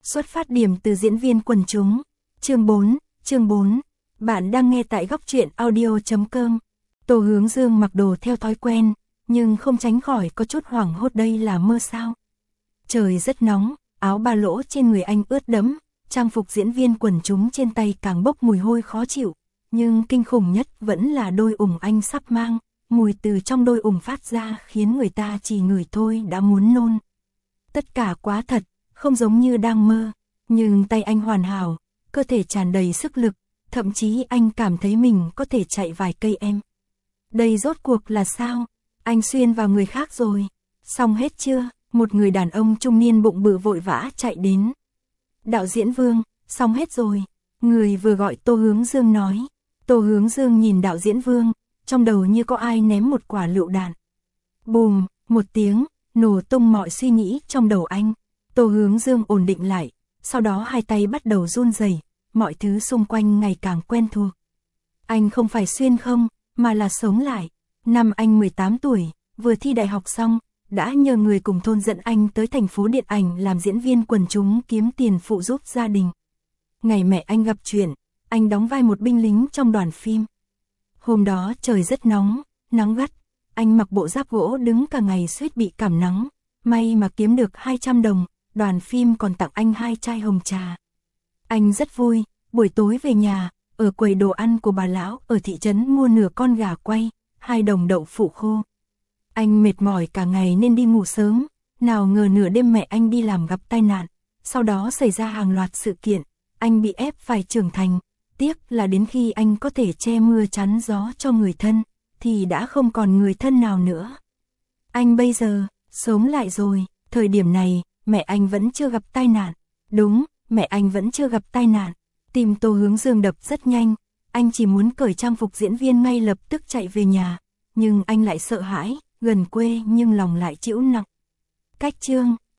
Xuất phát điểm từ diễn viên quần chúng. Chương 4. Bạn đang nghe tại góc truyện audio.com. Tô Hướng Dương mặc đồ theo thói quen, nhưng không tránh khỏi có chút hoảng hốt, đây là mơ sao. Trời rất nóng, áo ba lỗ trên người anh ướt đẫm, trang phục diễn viên quần chúng trên tay càng bốc mùi hôi khó chịu. Nhưng kinh khủng nhất vẫn là đôi ủng anh sắp mang, mùi từ trong đôi ủng phát ra khiến người ta chỉ ngửi thôi đã muốn nôn. Tất cả quá thật, không giống như đang mơ, nhưng tay anh hoàn hảo, cơ thể tràn đầy sức lực, thậm chí anh cảm thấy mình có thể chạy vài cây em. Đây rốt cuộc là sao? Anh xuyên vào người khác rồi. Xong hết chưa? Một người đàn ông trung niên bụng bự vội vã chạy đến. Đạo diễn Vương, xong hết rồi. Người vừa gọi Tô Hướng Dương nói. Tô Hướng Dương nhìn đạo diễn Vương, trong đầu như có ai ném một quả lựu đạn. Bùm, một tiếng, nổ tung mọi suy nghĩ trong đầu anh. Tô Hướng Dương ổn định lại, sau đó hai tay bắt đầu run rẩy, mọi thứ xung quanh ngày càng quen thuộc. Anh không phải xuyên không, mà là sống lại. Năm anh 18 tuổi, vừa thi đại học xong, đã nhờ người cùng thôn dẫn anh tới thành phố điện ảnh làm diễn viên quần chúng kiếm tiền phụ giúp gia đình. Ngày mẹ anh gặp chuyện, anh đóng vai một binh lính trong đoàn phim. Hôm đó trời rất nóng, nắng gắt, anh mặc bộ giáp gỗ đứng cả ngày suýt bị cảm nắng, may mà kiếm được 200 đồng, đoàn phim còn tặng anh 2 chai hồng trà. Anh rất vui, buổi tối về nhà, ở quầy đồ ăn của bà lão ở thị trấn mua nửa con gà quay, 2 đồng đậu phụ khô. Anh mệt mỏi cả ngày nên đi ngủ sớm, nào ngờ nửa đêm mẹ anh đi làm gặp tai nạn, sau đó xảy ra hàng loạt sự kiện, anh bị ép phải trưởng thành, tiếc là đến khi anh có thể che mưa chắn gió cho người thân, thì đã không còn người thân nào nữa. Anh bây giờ, sống lại rồi, thời điểm này, mẹ anh vẫn chưa gặp tai nạn. Đúng, mẹ anh vẫn chưa gặp tai nạn. Tim Tô Hướng Dương đập rất nhanh, anh chỉ muốn cởi trang phục diễn viên ngay lập tức chạy về nhà, nhưng anh lại sợ hãi, gần quê nhưng lòng lại chịu nặng. Cách chương